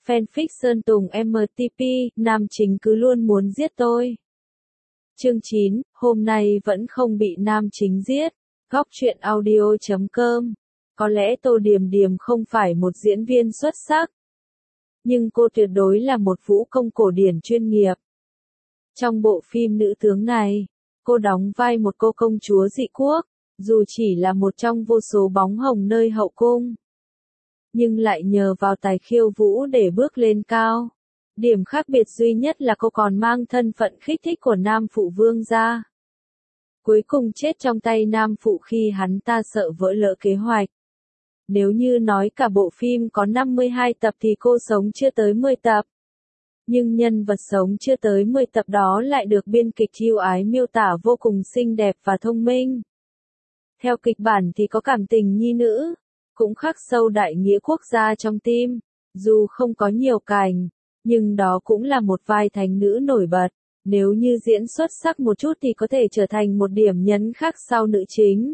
fanfic Sơn Tùng MTP, nam chính cứ luôn muốn giết tôi. Chương 9, hôm nay vẫn không bị nam chính giết. Góc truyện audio.com. Có lẽ Tô Điềm Điềm không phải một diễn viên xuất sắc, nhưng cô tuyệt đối là một vũ công cổ điển chuyên nghiệp. Trong bộ phim Nữ tướng này, cô đóng vai một cô công chúa dị quốc, dù chỉ là một trong vô số bóng hồng nơi hậu cung, nhưng lại nhờ vào tài khiêu vũ để bước lên cao. Điểm khác biệt duy nhất là cô còn mang thân phận khích thích của nam phụ vương gia. Cuối cùng chết trong tay nam phụ khi hắn ta sợ vỡ lỡ kế hoạch. Nếu như nói cả bộ phim có 52 tập thì cô sống chưa tới 10 tập. Nhưng nhân vật sống chưa tới 10 tập đó lại được biên kịch ưu ái miêu tả vô cùng xinh đẹp và thông minh. Theo kịch bản thì có cảm tình nhi nữ, cũng khắc sâu đại nghĩa quốc gia trong tim. Dù không có nhiều cảnh, nhưng đó cũng là một vai thánh nữ nổi bật. Nếu như diễn xuất sắc một chút thì có thể trở thành một điểm nhấn khác sau nữ chính.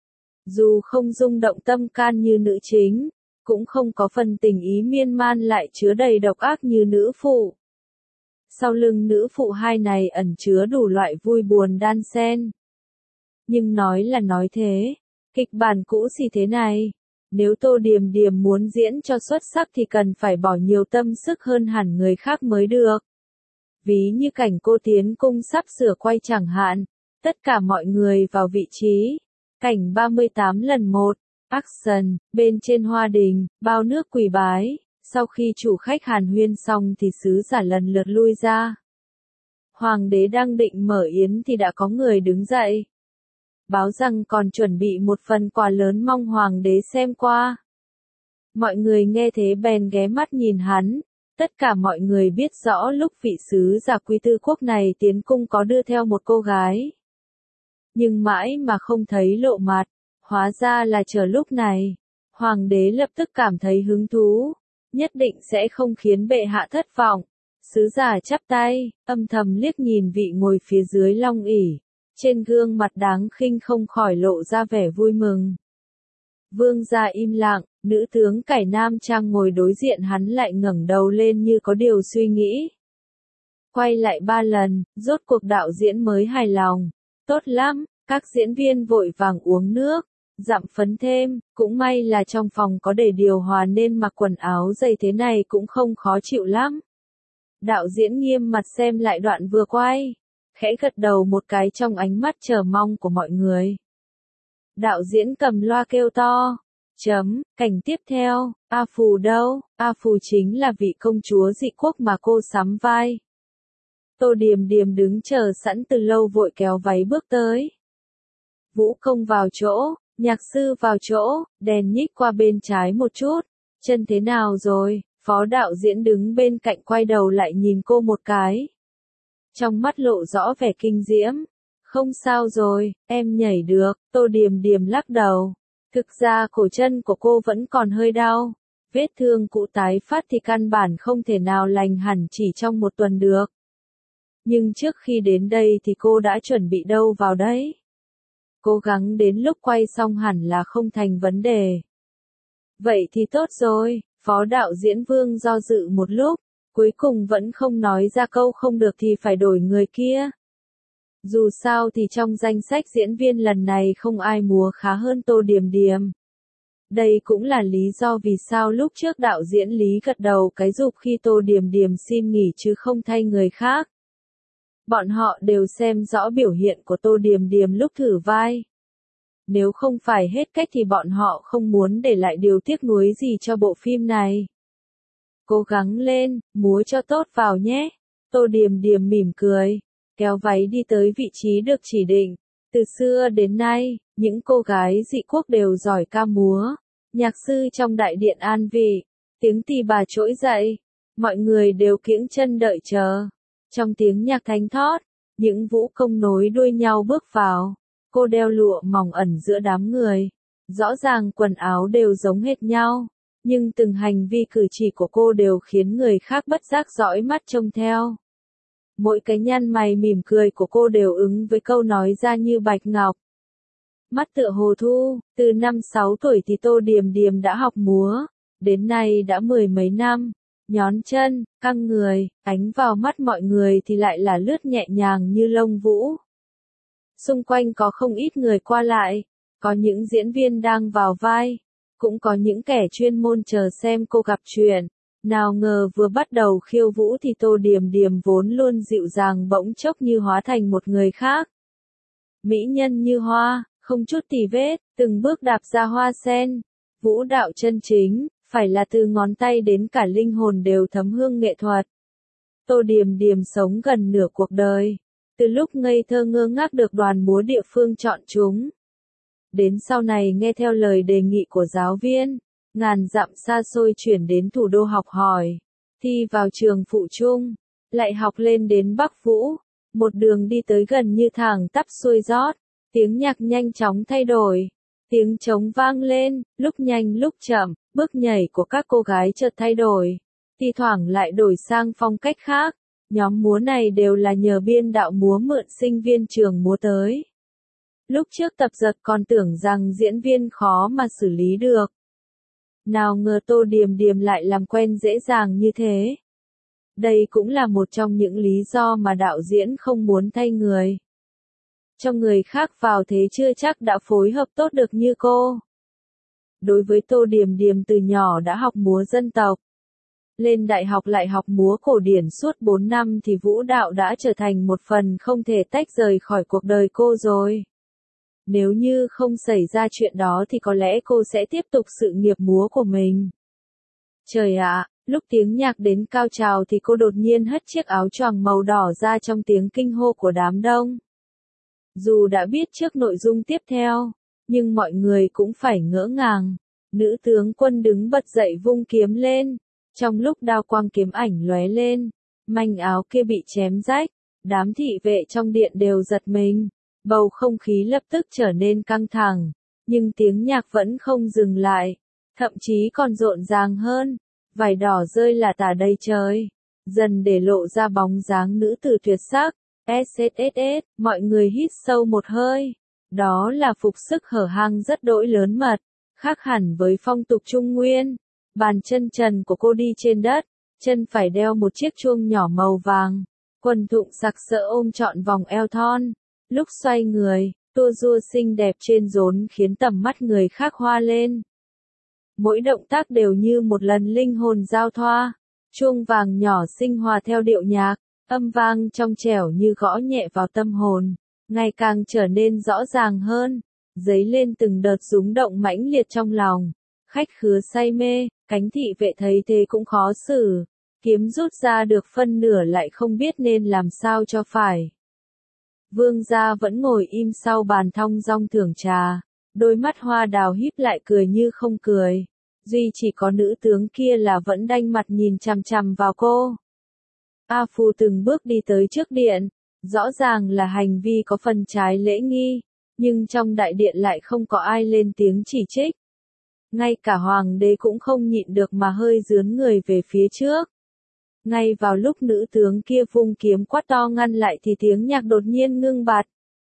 Dù không rung động tâm can như nữ chính, cũng không có phần tình ý miên man lại chứa đầy độc ác như nữ phụ. Sau lưng nữ phụ hai này ẩn chứa đủ loại vui buồn đan xen. Nhưng nói là nói thế, kịch bản cũ gì thế này, nếu Tô Điềm Điềm muốn diễn cho xuất sắc thì cần phải bỏ nhiều tâm sức hơn hẳn người khác mới được. Ví như cảnh cô tiến cung sắp sửa quay chẳng hạn, tất cả mọi người vào vị trí. Cảnh 38 lần 1, action, bên trên hoa đình, bao nước quỳ bái, sau khi chủ khách hàn huyên xong thì sứ giả lần lượt lui ra. Hoàng đế đang định mở yến thì đã có người đứng dậy, báo rằng còn chuẩn bị một phần quà lớn mong hoàng đế xem qua. Mọi người nghe thế bèn ghé mắt nhìn hắn, tất cả mọi người biết rõ lúc vị sứ giả Quý Tư Quốc này tiến cung có đưa theo một cô gái. Nhưng mãi mà không thấy lộ mặt, hóa ra là chờ lúc này. Hoàng đế lập tức cảm thấy hứng thú, nhất định sẽ không khiến bệ hạ thất vọng. Sứ giả chắp tay, âm thầm liếc nhìn vị ngồi phía dưới long ỷ, trên gương mặt đáng khinh không khỏi lộ ra vẻ vui mừng. Vương gia im lặng, nữ tướng cải nam trang ngồi đối diện hắn lại ngẩng đầu lên như có điều suy nghĩ. Quay lại 3 lần, rốt cuộc đạo diễn mới hài lòng. Tốt lắm, các diễn viên vội vàng uống nước, dặm phấn thêm, cũng may là trong phòng có để điều hòa nên mặc quần áo dày thế này cũng không khó chịu lắm. Đạo diễn nghiêm mặt xem lại đoạn vừa quay, khẽ gật đầu một cái trong ánh mắt chờ mong của mọi người. Đạo diễn cầm loa kêu to, cảnh tiếp theo, A Phù đâu? A Phù chính là vị công chúa dị quốc mà cô sắm vai. Tô Điềm Điềm đứng chờ sẵn từ lâu vội kéo váy bước tới. Vũ công vào chỗ, nhạc sư vào chỗ, đèn nhích qua bên trái một chút. Chân thế nào rồi? Phó đạo diễn đứng bên cạnh quay đầu lại nhìn cô một cái. Trong mắt lộ rõ vẻ kinh diễm. Không sao rồi, em nhảy được. Tô Điềm Điềm lắc đầu. Thực ra cổ chân của cô vẫn còn hơi đau. Vết thương cũ tái phát thì căn bản không thể nào lành hẳn chỉ trong một tuần được. Nhưng trước khi đến đây thì cô đã chuẩn bị đâu vào đấy. Cố gắng đến lúc quay xong hẳn là không thành vấn đề. Vậy thì tốt rồi, phó đạo diễn Vương do dự một lúc, cuối cùng vẫn không nói ra câu không được thì phải đổi người kia. Dù sao thì trong danh sách diễn viên lần này không ai múa khá hơn Tô Điềm Điềm. Đây cũng là lý do vì sao lúc trước đạo diễn Lý gật đầu cái rụp khi Tô Điềm Điềm xin nghỉ chứ không thay người khác. Bọn họ đều xem rõ biểu hiện của Tô Điềm Điềm lúc thử vai. Nếu không phải hết cách thì bọn họ không muốn để lại điều tiếc nuối gì cho bộ phim này. Cố gắng lên, múa cho tốt vào nhé. Tô Điềm Điềm mỉm cười, kéo váy đi tới vị trí được chỉ định. Từ xưa đến nay, những cô gái dị quốc đều giỏi ca múa. Nhạc sư trong đại điện an vị, tiếng tỳ bà trỗi dậy, mọi người đều kiễng chân đợi chờ. Trong tiếng nhạc thánh thót, những vũ công nối đuôi nhau bước vào. Cô đeo lụa mỏng ẩn giữa đám người. Rõ ràng quần áo đều giống hệt nhau, nhưng từng hành vi cử chỉ của cô đều khiến người khác bất giác dõi mắt trông theo. Mỗi cái nhăn mày mỉm cười của cô đều ứng với câu nói ra như bạch ngọc. Mắt tựa hồ thu, từ năm 6 tuổi thì Tô Điềm Điềm đã học múa, đến nay đã 10 mấy năm. nhón chân, căng người, ánh vào mắt mọi người thì lại là lướt nhẹ nhàng như lông vũ. Xung quanh có không ít người qua lại, có những diễn viên đang vào vai, cũng có những kẻ chuyên môn chờ xem cô gặp chuyện. Nào ngờ vừa bắt đầu khiêu vũ thì Tô Điềm Điềm vốn luôn dịu dàng bỗng chốc như hóa thành một người khác. Mỹ nhân như hoa, không chút tì vết, từng bước đạp ra hoa sen. Vũ đạo chân chính, phải là từ ngón tay đến cả linh hồn đều thấm hương nghệ thuật. Tô Điềm Điềm sống gần nửa cuộc đời, từ lúc ngây thơ ngơ ngác được đoàn múa địa phương chọn chúng. Đến sau này nghe theo lời đề nghị của giáo viên, ngàn dặm xa xôi chuyển đến thủ đô học hỏi, thi vào trường phụ trung, lại học lên đến Bắc Vũ, một đường đi tới gần như thẳng tắp xuôi rót, tiếng nhạc nhanh chóng thay đổi, tiếng trống vang lên, lúc nhanh lúc chậm, bước nhảy của các cô gái chợt thay đổi, thi thoảng lại đổi sang phong cách khác, nhóm múa này đều là nhờ biên đạo múa mượn sinh viên trường múa tới. Lúc trước tập dượt còn tưởng rằng diễn viên khó mà xử lý được. Nào ngờ Tô Điềm Điềm lại làm quen dễ dàng như thế. Đây cũng là một trong những lý do mà đạo diễn không muốn thay người. Cho người khác vào thế chưa chắc đã phối hợp tốt được như cô. Đối với Tô Điềm Điềm từ nhỏ đã học múa dân tộc. Lên đại học lại học múa cổ điển suốt 4 năm thì vũ đạo đã trở thành một phần không thể tách rời khỏi cuộc đời cô rồi. Nếu như không xảy ra chuyện đó thì có lẽ cô sẽ tiếp tục sự nghiệp múa của mình. Trời ạ, lúc tiếng nhạc đến cao trào thì cô đột nhiên hất chiếc áo choàng màu đỏ ra trong tiếng kinh hô của đám đông. Dù đã biết trước nội dung tiếp theo, nhưng mọi người cũng phải ngỡ ngàng. Nữ tướng quân đứng bật dậy vung kiếm lên. Trong lúc đao quang kiếm ảnh lóe lên, manh áo kia bị chém rách, đám thị vệ trong điện đều giật mình. Bầu không khí lập tức trở nên căng thẳng, nhưng tiếng nhạc vẫn không dừng lại, thậm chí còn rộn ràng hơn. Vải đỏ rơi lả tả đầy trời, dần để lộ ra bóng dáng nữ tử tuyệt sắc. SSSS, mọi người hít sâu một hơi. Đó là phục sức hở hang rất đỗi lớn mật, khác hẳn với phong tục Trung Nguyên. Bàn chân trần của cô đi trên đất, chân phải đeo một chiếc chuông nhỏ màu vàng, quần thụng sặc sỡ ôm trọn vòng eo thon. Lúc xoay người, tua rua xinh đẹp trên rốn khiến tầm mắt người khác hoa lên. Mỗi động tác đều như một lần linh hồn giao thoa, chuông vàng nhỏ xinh hòa theo điệu nhạc, âm vang trong trẻo như gõ nhẹ vào tâm hồn, ngày càng trở nên rõ ràng hơn, dấy lên từng đợt rúng động mãnh liệt trong lòng. Khách khứa say mê, cánh thị vệ thấy thế cũng khó xử, kiếm rút ra được phân nửa lại không biết nên làm sao cho phải. Vương gia vẫn ngồi im sau bàn thong dong thưởng trà, đôi mắt hoa đào híp lại cười như không cười. Duy chỉ có nữ tướng kia là vẫn đanh mặt nhìn chằm chằm vào cô. A Phu từng bước đi tới trước điện, rõ ràng là hành vi có phần trái lễ nghi, nhưng trong đại điện lại không có ai lên tiếng chỉ trích. Ngay cả hoàng đế cũng không nhịn được mà hơi dướn người về phía trước. Ngay vào lúc nữ tướng kia vung kiếm quát to ngăn lại thì tiếng nhạc đột nhiên ngưng bặt.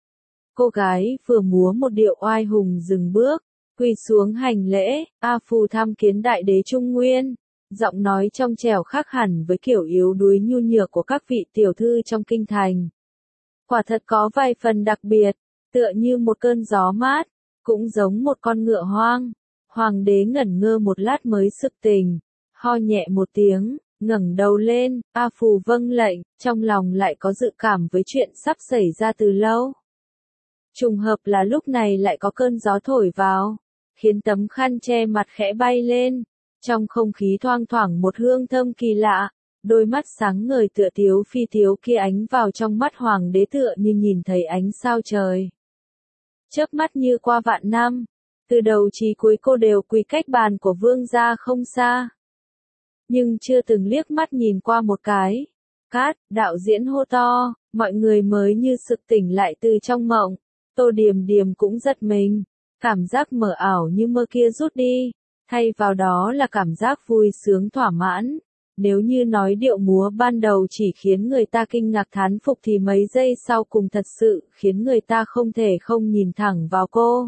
Cô gái vừa múa một điệu oai hùng dừng bước, quỳ xuống hành lễ. A Phu tham kiến đại đế Trung Nguyên. Giọng nói trong trẻo khác hẳn với kiểu yếu đuối nhu nhược của các vị tiểu thư trong kinh thành. Quả thật có vài phần đặc biệt, tựa như một cơn gió mát, cũng giống một con ngựa hoang. Hoàng đế ngẩn ngơ một lát mới sực tỉnh, ho nhẹ một tiếng, ngẩng đầu lên. A Phù vâng lệnh, trong lòng lại có dự cảm với chuyện sắp xảy ra từ lâu. Trùng hợp là lúc này lại có cơn gió thổi vào, khiến tấm khăn che mặt khẽ bay lên. Trong không khí thoang thoảng một hương thơm kỳ lạ, đôi mắt sáng ngời tựa tiếu phi tiếu kia ánh vào trong mắt hoàng đế tựa như nhìn thấy ánh sao trời. Chớp mắt như qua vạn năm, từ đầu chí cuối cô đều quỳ cách bàn của vương gia không xa. Nhưng chưa từng liếc mắt nhìn qua một cái. Cát, đạo diễn hô to, mọi người mới như sực tỉnh lại từ trong mộng. Tô Điềm Điềm cũng giật mình, cảm giác mờ ảo như mơ kia rút đi, thay vào đó là cảm giác vui sướng thỏa mãn. Nếu như nói điệu múa ban đầu chỉ khiến người ta kinh ngạc thán phục thì mấy giây sau cùng thật sự khiến người ta không thể không nhìn thẳng vào cô.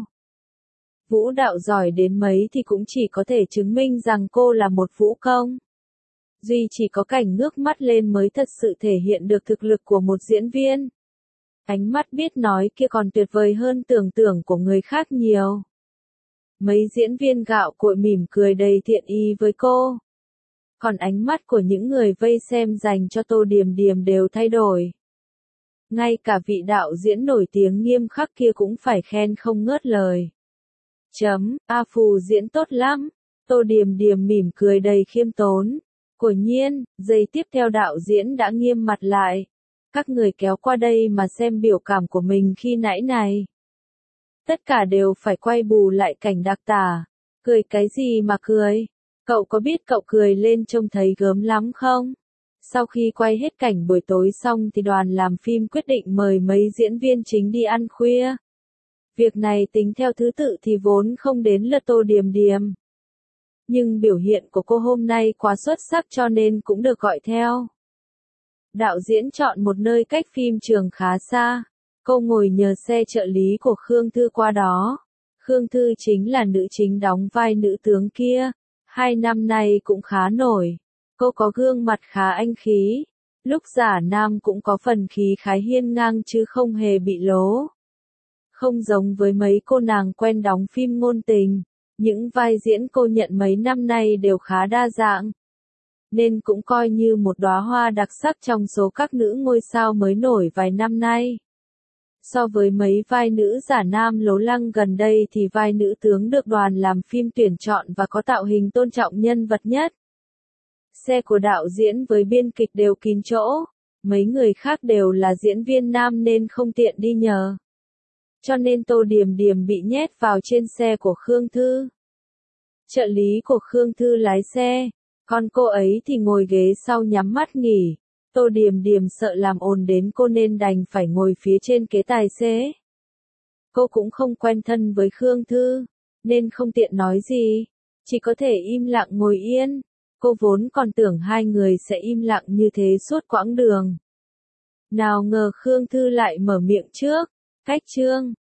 Vũ đạo giỏi đến mấy thì cũng chỉ có thể chứng minh rằng cô là một vũ công. Duy chỉ có cảnh ngước mắt lên mới thật sự thể hiện được thực lực của một diễn viên. Ánh mắt biết nói kia còn tuyệt vời hơn tưởng tượng của người khác nhiều. Mấy diễn viên gạo cội mỉm cười đầy thiện ý với cô. Còn ánh mắt của những người vây xem dành cho Tô Điềm Điềm đều thay đổi. Ngay cả vị đạo diễn nổi tiếng nghiêm khắc kia cũng phải khen không ngớt lời. A Phù diễn tốt lắm. Tô Điềm Điềm mỉm cười đầy khiêm tốn. Quả nhiên, giây tiếp theo đạo diễn đã nghiêm mặt lại. Các người kéo qua đây mà xem biểu cảm của mình khi nãy này. Tất cả đều phải quay bù lại cảnh đặc tả. Cười cái gì mà cười? Cậu có biết cậu cười lên trông thấy gớm lắm không? Sau khi quay hết cảnh buổi tối xong thì đoàn làm phim quyết định mời mấy diễn viên chính đi ăn khuya. Việc này tính theo thứ tự thì vốn không đến lượt Tô Điềm Điềm. Nhưng biểu hiện của cô hôm nay quá xuất sắc cho nên cũng được gọi theo. Đạo diễn chọn một nơi cách phim trường khá xa. Cô ngồi nhờ xe trợ lý của Khương Thư qua đó. Khương Thư chính là nữ chính đóng vai nữ tướng kia. 2 năm nay cũng khá nổi. Cô có gương mặt khá anh khí. Lúc giả nam cũng có phần khí khái hiên ngang chứ không hề bị lố. Không giống với mấy cô nàng quen đóng phim ngôn tình. Những vai diễn cô nhận mấy năm nay đều khá đa dạng. Nên cũng coi như một đóa hoa đặc sắc trong số các nữ ngôi sao mới nổi vài năm nay. So với mấy vai nữ giả nam lố lăng gần đây thì vai nữ tướng được đoàn làm phim tuyển chọn và có tạo hình tôn trọng nhân vật nhất. Xe của đạo diễn với biên kịch đều kín chỗ. Mấy người khác đều là diễn viên nam nên không tiện đi nhờ. Cho nên Tô Điềm Điềm bị nhét vào trên xe của Khương Thư. Trợ lý của Khương Thư lái xe, còn cô ấy thì ngồi ghế sau nhắm mắt nghỉ. Tô Điềm Điềm sợ làm ồn đến cô nên đành phải ngồi phía trên ghế tài xế. Cô cũng không quen thân với Khương Thư, nên không tiện nói gì, chỉ có thể im lặng ngồi yên. Cô vốn còn tưởng hai người sẽ im lặng như thế suốt quãng đường. Nào ngờ Khương Thư lại mở miệng trước. Khách Trương,